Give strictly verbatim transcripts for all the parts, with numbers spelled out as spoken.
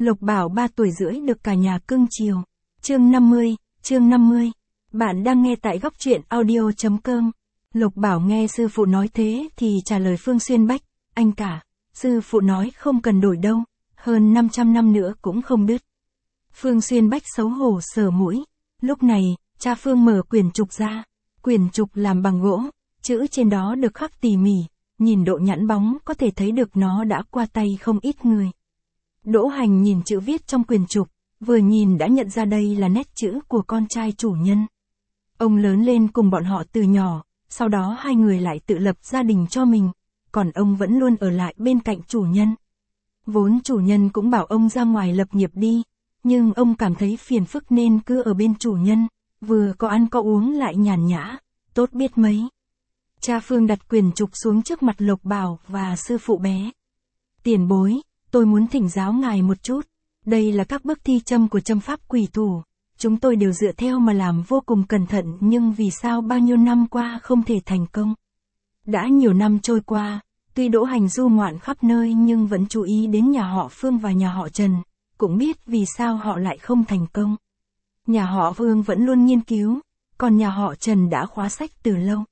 Lộc Bảo ba tuổi rưỡi được cả nhà cưng chiều. Chương năm mươi, chương năm mươi. Bạn đang nghe tại góc truyện audio chấm com. Lộc Bảo nghe sư phụ nói thế thì trả lời Phương Xuyên Bách, anh cả, sư phụ nói không cần đổi đâu, hơn năm trăm năm nữa cũng không đứt. Phương Xuyên Bách xấu hổ sờ mũi. Lúc này, cha Phương mở quyển trục ra. Quyển trục làm bằng gỗ, chữ trên đó được khắc tỉ mỉ, nhìn độ nhẵn bóng có thể thấy được nó đã qua tay không ít người. Đỗ Hành nhìn chữ viết trong quyển trục, vừa nhìn đã nhận ra đây là nét chữ của con trai chủ nhân. Ông lớn lên cùng bọn họ từ nhỏ, sau đó hai người lại tự lập gia đình cho mình, còn ông vẫn luôn ở lại bên cạnh chủ nhân. Vốn chủ nhân cũng bảo ông ra ngoài lập nghiệp đi, nhưng ông cảm thấy phiền phức nên cứ ở bên chủ nhân, vừa có ăn có uống lại nhàn nhã, tốt biết mấy. Cha Phương đặt quyển trục xuống trước mặt Lộc Bảo và sư phụ bé. Tiền bối, tôi muốn thỉnh giáo ngài một chút. Đây là các bước thi châm của châm pháp quỷ thủ. Chúng tôi đều dựa theo mà làm vô cùng cẩn thận nhưng vì sao bao nhiêu năm qua không thể thành công. Đã nhiều năm trôi qua, tuy Đỗ Hành du ngoạn khắp nơi nhưng vẫn chú ý đến nhà họ Phương và nhà họ Trần, cũng biết vì sao họ lại không thành công. Nhà họ Phương vẫn luôn nghiên cứu, còn nhà họ Trần đã khóa sách từ lâu.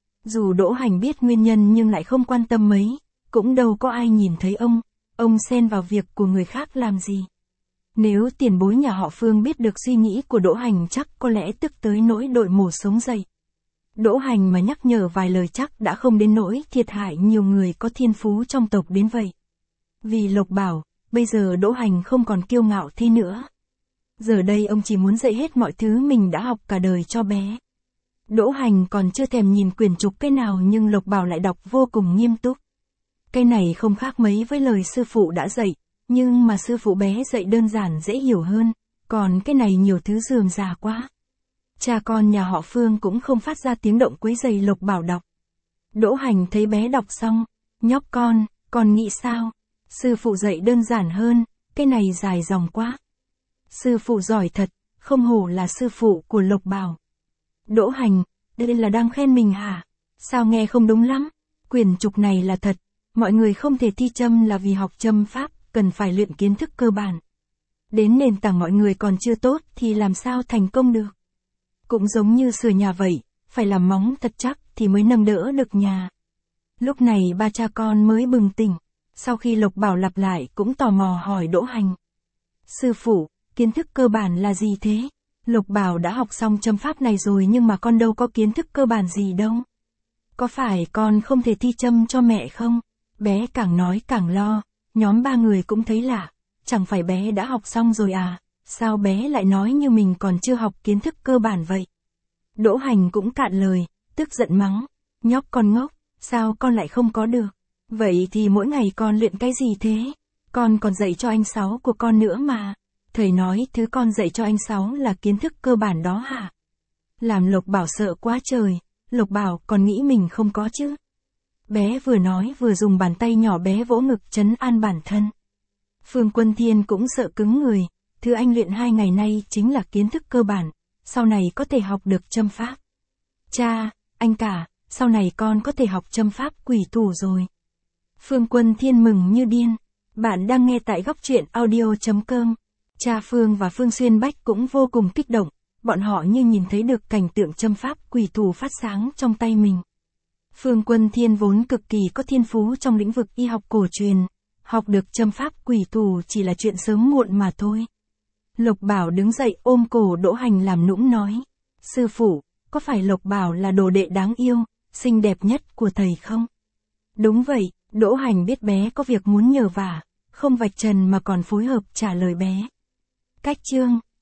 Dù Đỗ Hành biết nguyên nhân nhưng lại không quan tâm mấy, cũng đâu có ai nhìn thấy ông, ông xen vào việc của người khác làm gì. Nếu tiền bối nhà họ Phương biết được suy nghĩ của Đỗ Hành chắc có lẽ tức tới nỗi đội mổ sống dậy. Đỗ Hành mà nhắc nhở vài lời chắc đã không đến nỗi thiệt hại nhiều người có thiên phú trong tộc đến vậy. Vì Lộc Bảo, bây giờ Đỗ Hành không còn kiêu ngạo thế nữa. Giờ đây ông chỉ muốn dạy hết mọi thứ mình đã học cả đời cho bé. Đỗ Hành còn chưa thèm nhìn quyển trục cái nào nhưng Lộc Bảo lại đọc vô cùng nghiêm túc. Cái này không khác mấy với lời sư phụ đã dạy, nhưng mà sư phụ bé dạy đơn giản dễ hiểu hơn, còn cái này nhiều thứ rườm rà quá. Cha con nhà họ Phương cũng không phát ra tiếng động quấy rầy Lộc Bảo đọc. Đỗ Hành thấy bé đọc xong, nhóc con, con nghĩ sao? Sư phụ dạy đơn giản hơn, cái này dài dòng quá. Sư phụ giỏi thật, không hổ là sư phụ của Lộc Bảo. Đỗ Hành, đây là đang khen mình hả? Sao nghe không đúng lắm? Quyển trục này là thật, mọi người không thể thi châm là vì học châm pháp, cần phải luyện kiến thức cơ bản. Đến nền tảng mọi người còn chưa tốt thì làm sao thành công được? Cũng giống như sửa nhà vậy, phải làm móng thật chắc thì mới nâng đỡ được nhà. Lúc này ba cha con mới bừng tỉnh, sau khi Lộc Bảo lặp lại cũng tò mò hỏi Đỗ Hành. Sư phụ, kiến thức cơ bản là gì thế? Lộc Bảo đã học xong châm pháp này rồi nhưng mà con đâu có kiến thức cơ bản gì đâu. Có phải con không thể thi châm cho mẹ không? Bé càng nói càng lo, nhóm ba người cũng thấy lạ, chẳng phải bé đã học xong rồi à, sao bé lại nói như mình còn chưa học kiến thức cơ bản vậy? Đỗ Hành cũng cạn lời, tức giận mắng, nhóc con ngốc, sao con lại không có được? Vậy thì mỗi ngày con luyện cái gì thế? Con còn dạy cho anh Sáu của con nữa mà. Thầy nói thứ con dạy cho anh Sáu là kiến thức cơ bản đó hả? Làm Lộc Bảo sợ quá trời, Lộc Bảo còn nghĩ mình không có chứ. Bé vừa nói vừa dùng bàn tay nhỏ bé vỗ ngực trấn an bản thân. Phương Quân Thiên cũng sợ cứng người, thứ anh luyện hai ngày nay chính là kiến thức cơ bản, sau này có thể học được châm pháp. Cha, anh cả, sau này con có thể học châm pháp quỷ thủ rồi. Phương Quân Thiên mừng như điên. Bạn đang nghe tại góc truyện audio chấm com. Cha Phương và Phương Xuyên Bách cũng vô cùng kích động, bọn họ như nhìn thấy được cảnh tượng châm pháp quỷ thủ phát sáng trong tay mình. Phương Quân Thiên vốn cực kỳ có thiên phú trong lĩnh vực y học cổ truyền, học được châm pháp quỷ thủ chỉ là chuyện sớm muộn mà thôi. Lộc Bảo đứng dậy ôm cổ Đỗ Hành làm nũng nói, sư phụ, có phải Lộc Bảo là đồ đệ đáng yêu, xinh đẹp nhất của thầy không? Đúng vậy, Đỗ Hành biết bé có việc muốn nhờ vả, không vạch trần mà còn phối hợp trả lời bé. Cách chương